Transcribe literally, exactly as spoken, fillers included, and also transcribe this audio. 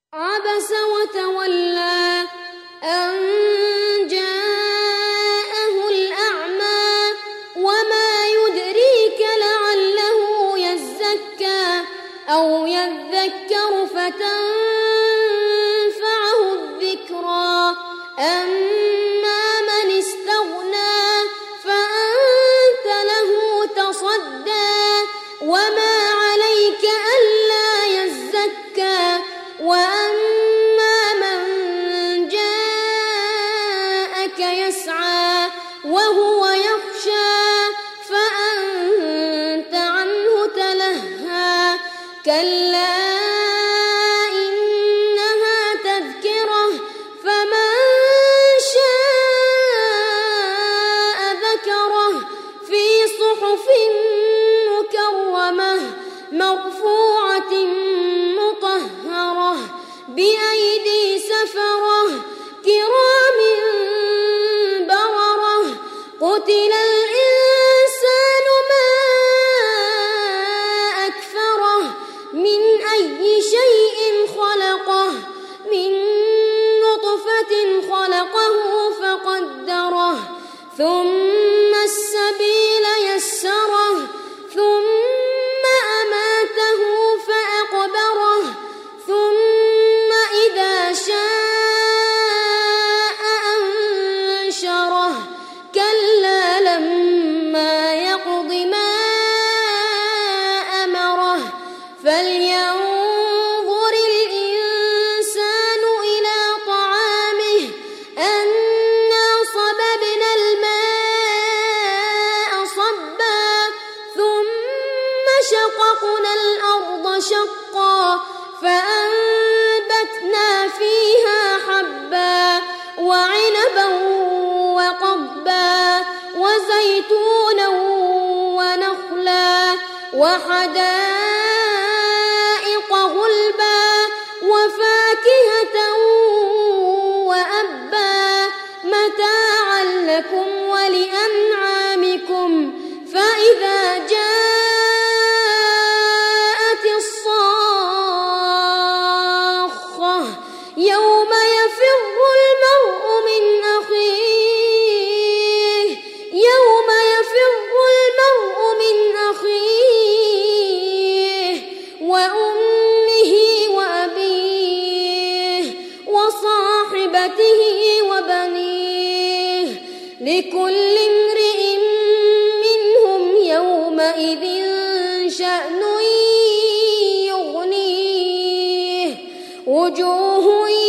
عبس وتولى أن جاءه الأعمى وما يدريك لعله يزكى أو يذكر فتنفعه الذكرى أما من استغنى فأنت له تصدى وما عليك ألا يزكى وأما من جاءك يسعى وهو يخشى فأنت عنه تلهى كلا إنها تذكرة فمن شاء ذكره في صحف مكرمة مرفوعة مطهرة بأيدي سفرة كرام بررة قتل الإنسان ما أكفره من أي شيء خلقه من نطفة خلقه فقدره ثم السبيل يسره ثم أماته فأقبره ثم إذا شاء أنشره كلا لما يقض ما أمره فلينظر الإنسان إلى طعامه أنا صببنا الماء صبا ثم شققنا الأرض شقا فأنبتنا فيها حبا وعنبا وقضبا وزيتونا ونخلا وحدائق غلبا وفاكهة وأبا متاعا لكم ولأنعامكم فإذا جاءت الصاخة يوم يفر المرء من أخيه يوم يفر المرء من أخيه وأمه وأبيه وصاحبته وبنيه لكل امرئ منهم يومئذ شأن يغنيه وجوه